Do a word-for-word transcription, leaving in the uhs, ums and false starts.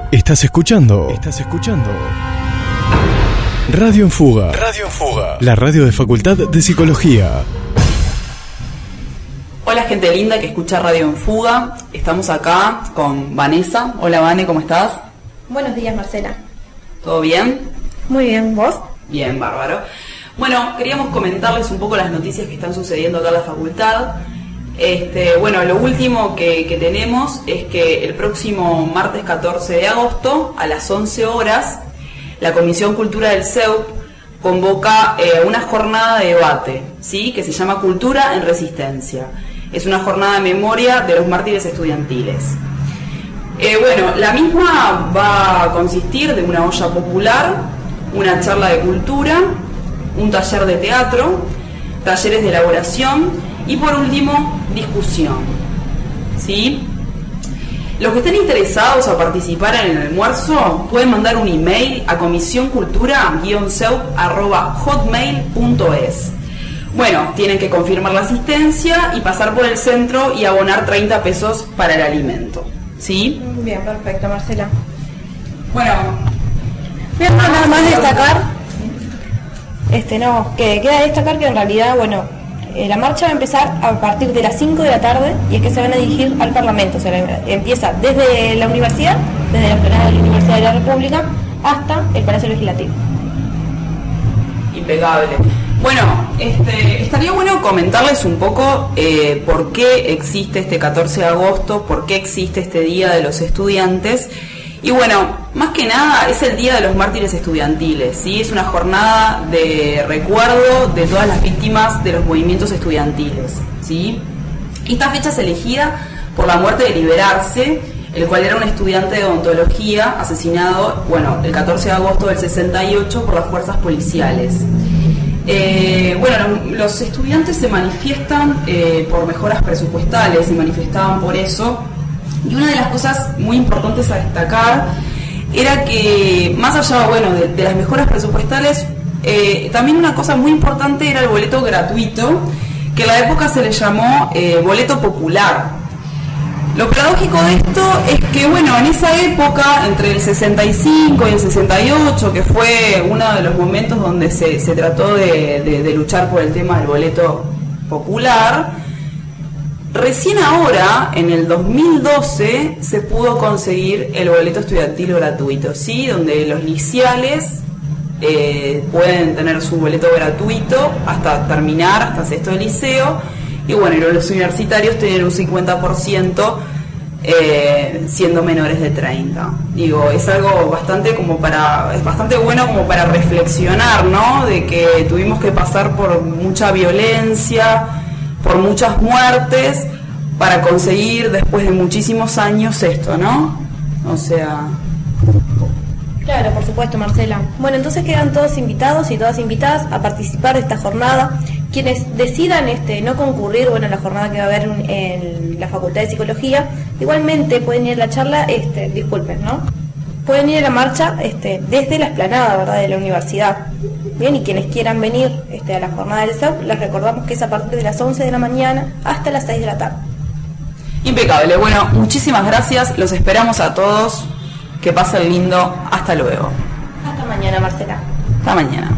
Estás escuchando. Estás escuchando. Radio en Fuga. Radio en Fuga. La radio de Facultad de Psicología. Hola gente linda que escucha Radio en Fuga. Estamos acá con Vanessa. Hola Vane, ¿cómo estás? Buenos días, Marcela. ¿Todo bien? Muy bien, ¿vos? Bien, bárbaro. Bueno, queríamos comentarles un poco las noticias que están sucediendo acá en la facultad. Este, bueno, lo último que, que tenemos es que el próximo martes catorce de agosto a las once horas la Comisión Cultura del C E U P convoca eh, una jornada de debate, ¿sí? Que se llama Cultura en Resistencia. Es una jornada de memoria de los mártires estudiantiles. Eh, bueno, la misma va a consistir de una olla popular, una charla de cultura, un taller de teatro, talleres de elaboración y por último, discusión. ¿Sí? Los que estén interesados a participar en el almuerzo pueden mandar un email a comisioncultura guion c e u p arroba hotmail punto es. Bueno, tienen que confirmar la asistencia y pasar por el centro y abonar treinta pesos para el alimento. ¿Sí? Bien, perfecto, Marcela. Bueno, bien, nada más destacar, este no, que queda destacar que en realidad, bueno, eh, la marcha va a empezar a partir de las cinco de la tarde y es que se van a dirigir al Parlamento, o sea, empieza desde la universidad, desde la explanada de la Universidad de la República hasta el Palacio Legislativo. Impecable. Bueno, este, estaría bueno comentarles un poco eh, por qué existe este catorce de agosto, por qué existe este Día de los Estudiantes. Y bueno, más que nada es el Día de los Mártires Estudiantiles, ¿sí? Es una jornada de recuerdo de todas las víctimas de los movimientos estudiantiles, ¿sí? Esta fecha es elegida por la muerte de Liberarse, el cual era un estudiante de odontología asesinado, bueno, el catorce de agosto del sesenta y ocho por las fuerzas policiales. Eh, bueno, los estudiantes se manifiestan eh, por mejoras presupuestales, se manifestaban por eso. Y una de las cosas muy importantes a destacar era que, más allá bueno, de, de las mejoras presupuestales, eh, también una cosa muy importante era el boleto gratuito, que en la época se le llamó eh, boleto popular. Lo paradójico de esto es que, bueno, en esa época, entre el sesenta y cinco y el sesenta y ocho, que fue uno de los momentos donde se, se trató de, de, de luchar por el tema del boleto popular, recién ahora, en el dos mil doce, se pudo conseguir el boleto estudiantil gratuito, ¿sí? Donde los liceales eh, pueden tener su boleto gratuito hasta terminar, hasta sexto de liceo, y bueno, y los universitarios tienen un cincuenta por ciento eh, siendo menores de treinta. Digo, es algo bastante como para, es bastante bueno como para reflexionar, ¿no? De que tuvimos que pasar por mucha violencia, por muchas muertes, para conseguir después de muchísimos años esto, ¿no? O sea... Claro, por supuesto, Marcela. Bueno, entonces quedan todos invitados y todas invitadas a participar de esta jornada. Quienes decidan este, no concurrir, bueno, a la jornada que va a haber en la Facultad de Psicología, igualmente pueden ir a la charla, este, disculpen, ¿no? Pueden ir a la marcha este, desde la explanada, ¿verdad?, de la universidad. Bien, y quienes quieran venir este, a la jornada del C E U P, les recordamos que es a partir de las once de la mañana hasta las seis de la tarde. Impecable. Bueno, muchísimas gracias. Los esperamos a todos. Que pasen lindo. Hasta luego. Hasta mañana, Marcela. Hasta mañana.